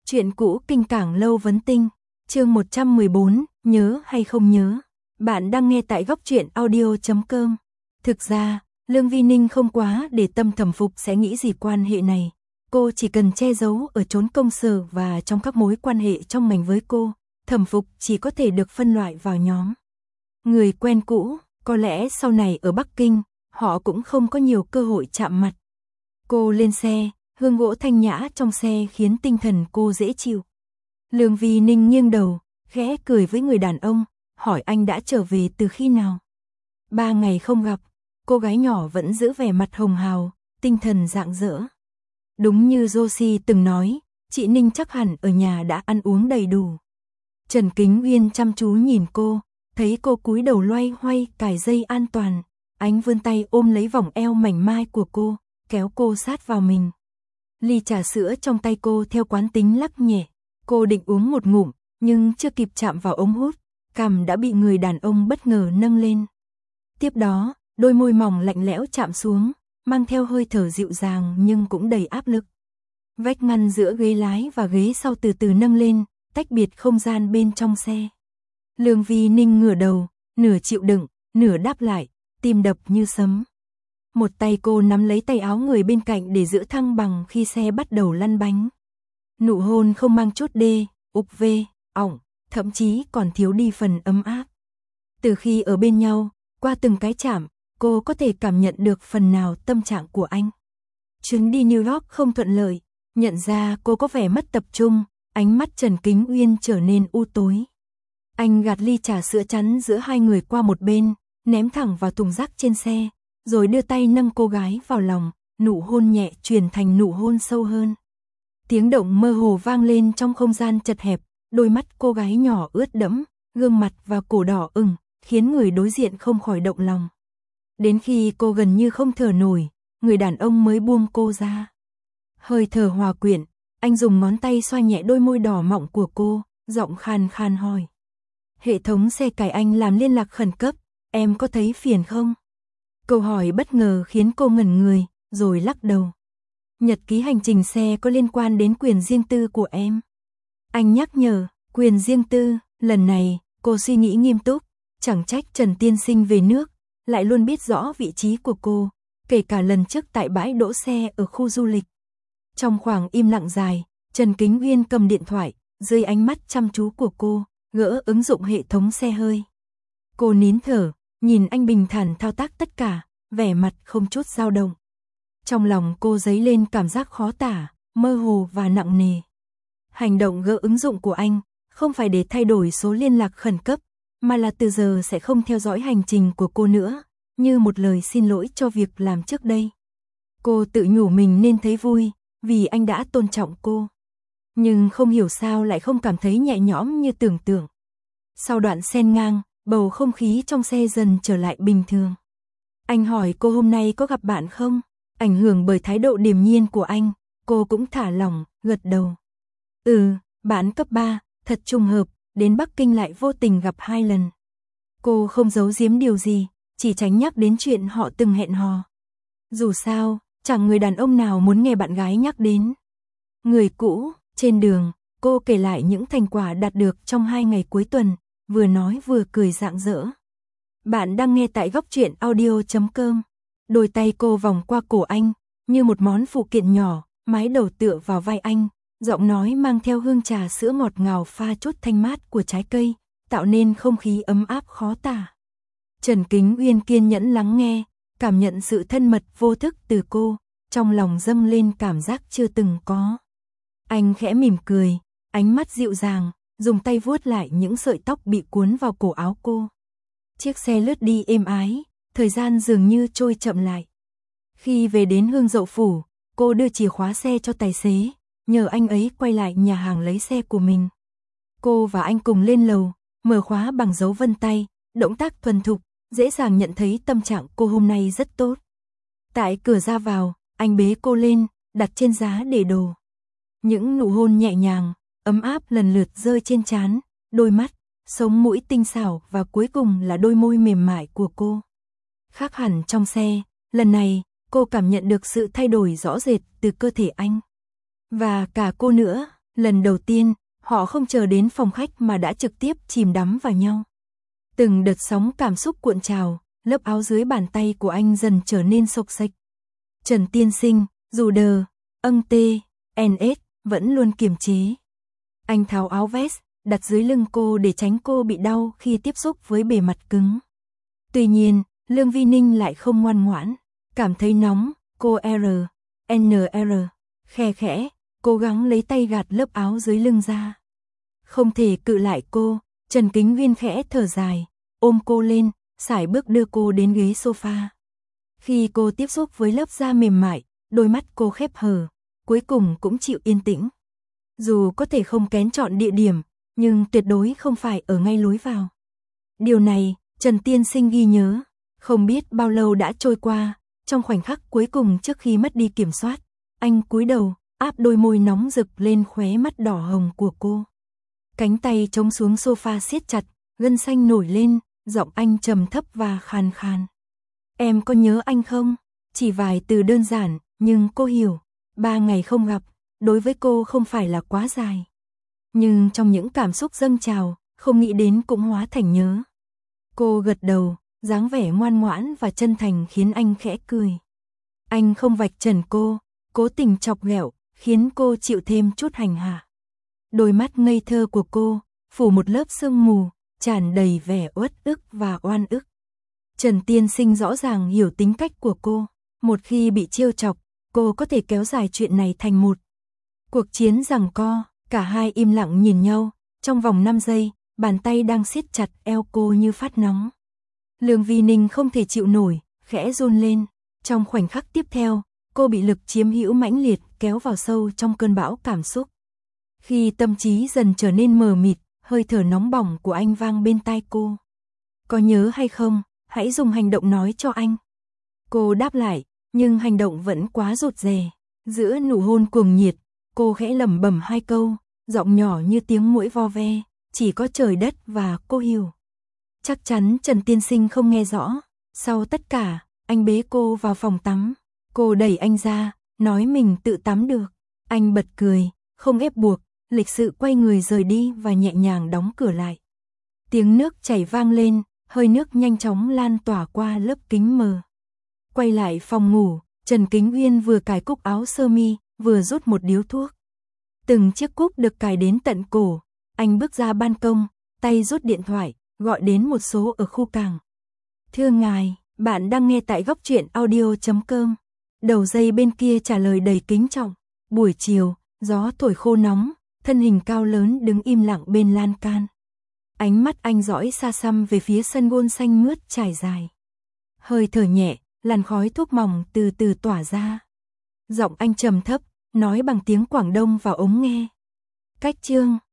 Chuyện cũ kinh cảng lâu vấn tinh, chương 114, nhớ hay không nhớ. Bạn đang nghe tại góc truyện audio.com. Thực ra, Lương Vi Ninh không quá để tâm Thẩm Phục sẽ nghĩ gì quan hệ này. Cô chỉ cần che giấu ở chốn công sở và trong các mối quan hệ trong ngành với cô, Thẩm Phục chỉ có thể được phân loại vào nhóm người quen cũ, có lẽ sau này ở Bắc Kinh, họ cũng không có nhiều cơ hội chạm mặt. Cô lên xe, hương gỗ thanh nhã trong xe khiến tinh thần cô dễ chịu. Lương Vi Ninh nghiêng đầu, khẽ cười với người đàn ông, hỏi anh đã trở về từ khi nào. 3 ngày không gặp, cô gái nhỏ vẫn giữ vẻ mặt hồng hào, tinh thần rạng rỡ. Đúng như Josie từng nói, chị Ninh chắc hẳn ở nhà đã ăn uống đầy đủ. Trần Kính Uyên chăm chú nhìn cô, thấy cô cúi đầu loay hoay cài dây an toàn, anh vươn tay ôm lấy vòng eo mảnh mai của cô, kéo cô sát vào mình. Ly trà sữa trong tay cô theo quán tính lắc nhẹ, cô định uống một ngụm, nhưng chưa kịp chạm vào ống hút, cằm đã bị người đàn ông bất ngờ nâng lên. Tiếp đó, đôi môi mỏng lạnh lẽo chạm xuống, mang theo hơi thở dịu dàng nhưng cũng đầy áp lực. Vách ngăn giữa ghế lái và ghế sau từ từ nâng lên, tách biệt không gian bên trong xe. Lương Vi Ninh ngửa đầu, nửa chịu đựng, nửa đáp lại, tim đập như sấm. Một tay cô nắm lấy tay áo người bên cạnh để giữ thăng bằng khi xe bắt đầu lăn bánh. Nụ hôn không mang chút đê, ục vê, ỏng, thậm chí còn thiếu đi phần ấm áp. Từ khi ở bên nhau, qua từng cái chạm, cô có thể cảm nhận được phần nào tâm trạng của anh. Chuyến đi New York không thuận lợi, nhận ra cô có vẻ mất tập trung, ánh mắt Trần Kính Uyên trở nên u tối. Anh gạt ly trà sữa chắn giữa hai người qua một bên, ném thẳng vào thùng rác trên xe, rồi đưa tay nâng cô gái vào lòng, nụ hôn nhẹ chuyển thành nụ hôn sâu hơn. Tiếng động mơ hồ vang lên trong không gian chật hẹp, đôi mắt cô gái nhỏ ướt đẫm, gương mặt và cổ đỏ ửng, khiến người đối diện không khỏi động lòng. Đến khi cô gần như không thở nổi, người đàn ông mới buông cô ra. Hơi thở hòa quyện, anh dùng ngón tay xoa nhẹ đôi môi đỏ mọng của cô, giọng khan khan hỏi. Hệ thống xe cài anh làm liên lạc khẩn cấp, em có thấy phiền không? Câu hỏi bất ngờ khiến cô ngẩn người, rồi lắc đầu. Nhật ký hành trình xe có liên quan đến quyền riêng tư của em. Anh nhắc nhở, quyền riêng tư, lần này, cô suy nghĩ nghiêm túc, chẳng trách Trần Tiên Sinh về nước, lại luôn biết rõ vị trí của cô, kể cả lần trước tại bãi đỗ xe ở khu du lịch. Trong khoảng im lặng dài, Trần Kính Uyên cầm điện thoại, dưới ánh mắt chăm chú của cô, gỡ ứng dụng hệ thống xe hơi. Cô nín thở, nhìn anh bình thản thao tác tất cả, vẻ mặt không chút dao động. Trong lòng cô dấy lên cảm giác khó tả, mơ hồ và nặng nề. Hành động gỡ ứng dụng của anh, không phải để thay đổi số liên lạc khẩn cấp, mà là từ giờ sẽ không theo dõi hành trình của cô nữa, như một lời xin lỗi cho việc làm trước đây. Cô tự nhủ mình nên thấy vui, vì anh đã tôn trọng cô. Nhưng không hiểu sao lại không cảm thấy nhẹ nhõm như tưởng tượng. Sau đoạn xen ngang, bầu không khí trong xe dần trở lại bình thường. Anh hỏi cô hôm nay có gặp bạn không? Ảnh hưởng bởi thái độ điềm nhiên của anh, cô cũng thả lỏng, gật đầu. Bạn cấp 3, thật trùng hợp, đến Bắc Kinh lại vô tình gặp 2 lần. Cô không giấu giếm điều gì, chỉ tránh nhắc đến chuyện họ từng hẹn hò. Dù sao, chẳng người đàn ông nào muốn nghe bạn gái nhắc đến người cũ. Trên đường, cô kể lại những thành quả đạt được trong 2 ngày cuối tuần, vừa nói vừa cười rạng rỡ. Bạn đang nghe tại góc truyện audio.com. Đôi tay cô vòng qua cổ anh, như một món phụ kiện nhỏ, mái đầu tựa vào vai anh, giọng nói mang theo hương trà sữa ngọt ngào pha chút thanh mát của trái cây, tạo nên không khí ấm áp khó tả. Trần Kính Uyên kiên nhẫn lắng nghe, cảm nhận sự thân mật vô thức từ cô, trong lòng dâng lên cảm giác chưa từng có. Anh khẽ mỉm cười, ánh mắt dịu dàng, dùng tay vuốt lại những sợi tóc bị cuốn vào cổ áo cô. Chiếc xe lướt đi êm ái, thời gian dường như trôi chậm lại. Khi về đến Hương Dậu Phủ, cô đưa chìa khóa xe cho tài xế, nhờ anh ấy quay lại nhà hàng lấy xe của mình. Cô và anh cùng lên lầu, mở khóa bằng dấu vân tay, động tác thuần thục, dễ dàng nhận thấy tâm trạng cô hôm nay rất tốt. Tại cửa ra vào, anh bế cô lên, đặt trên giá để đồ. Những nụ hôn nhẹ nhàng, ấm áp lần lượt rơi trên trán, đôi mắt, sống mũi tinh xảo và cuối cùng là đôi môi mềm mại của cô. Khác hẳn trong xe, lần này, cô cảm nhận được sự thay đổi rõ rệt từ cơ thể anh. Và cả cô nữa, Lần đầu tiên, họ không chờ đến phòng khách mà đã trực tiếp chìm đắm vào nhau. Từng đợt sóng cảm xúc cuộn trào, lớp áo dưới bàn tay của anh dần trở nên xộc xệch. Trần Tiên Sinh, dù đờ, NS, vẫn luôn kiềm chế. Anh tháo áo vest, đặt dưới lưng cô để tránh cô bị đau khi tiếp xúc với bề mặt cứng. Tuy nhiên, Lương Vi Ninh lại không ngoan ngoãn, cảm thấy nóng, cô NR, khe khẽ, cố gắng lấy tay gạt lớp áo dưới lưng ra. Không thể cự lại cô, Trần Kính Nguyên khẽ thở dài, ôm cô lên, sải bước đưa cô đến ghế sofa. Khi cô tiếp xúc với lớp da mềm mại, đôi mắt cô khép hờ, cuối cùng cũng chịu yên tĩnh. Dù có thể không kén chọn địa điểm, nhưng tuyệt đối không phải ở ngay lối vào. Điều này, Trần Tiên Sinh ghi nhớ, không biết bao lâu đã trôi qua, trong khoảnh khắc cuối cùng trước khi mất đi kiểm soát, anh cúi đầu, áp đôi môi nóng rực lên khóe mắt đỏ hồng của cô. Cánh tay chống xuống sofa siết chặt, gân xanh nổi lên, giọng anh trầm thấp và khàn khàn. Em có nhớ anh không? Chỉ vài từ đơn giản, nhưng cô hiểu, 3 ngày không gặp, đối với cô không phải là quá dài. Nhưng trong những cảm xúc dâng trào, không nghĩ đến cũng hóa thành nhớ. Cô gật đầu, dáng vẻ ngoan ngoãn và chân thành khiến anh khẽ cười. Anh không vạch trần cô, cố tình chọc ghẹo, khiến cô chịu thêm chút hành hạ. Đôi mắt ngây thơ của cô, phủ một lớp sương mù, tràn đầy vẻ uất ức và oan ức. Trần Tiên Sinh rõ ràng hiểu tính cách của cô, một khi bị trêu chọc, cô có thể kéo dài chuyện này thành một cuộc chiến giằng co. Cả hai im lặng nhìn nhau, trong vòng 5 giây, bàn tay đang siết chặt eo cô như phát nóng. Lương Vi Ninh không thể chịu nổi, khẽ run lên. Trong khoảnh khắc tiếp theo, cô bị lực chiếm hữu mãnh liệt kéo vào sâu trong cơn bão cảm xúc. Khi tâm trí dần trở nên mờ mịt, hơi thở nóng bỏng của anh vang bên tai cô. Có nhớ hay không, hãy dùng hành động nói cho anh. Cô đáp lại, nhưng hành động vẫn quá rụt rè. Giữa nụ hôn cuồng nhiệt, cô khẽ lẩm bẩm 2 câu, giọng nhỏ như tiếng muỗi vo ve, chỉ có trời đất và cô hiểu. Chắc chắn Trần Tiên Sinh không nghe rõ. Sau tất cả, anh bế cô vào phòng tắm. Cô đẩy anh ra, nói mình tự tắm được. Anh bật cười, không ép buộc, lịch sự quay người rời đi và nhẹ nhàng đóng cửa lại. Tiếng nước chảy vang lên, hơi nước nhanh chóng lan tỏa qua lớp kính mờ. Quay lại phòng ngủ, Trần Kính Nguyên vừa cài cúc áo sơ mi, vừa rút một điếu thuốc. Từng chiếc cúc được cài đến tận cổ, anh bước ra ban công, tay rút điện thoại, gọi đến một số ở khu cảng. Thưa ngài, bạn đang nghe tại góc truyện audio.com. Đầu dây bên kia trả lời đầy kính trọng. Buổi chiều, gió thổi khô nóng, thân hình cao lớn đứng im lặng bên lan can. Ánh mắt anh dõi xa xăm về phía sân gôn xanh mướt trải dài. Hơi thở nhẹ, làn khói thuốc mỏng từ từ tỏa ra. Giọng anh trầm thấp, nói bằng tiếng Quảng Đông vào ống nghe. Cách chương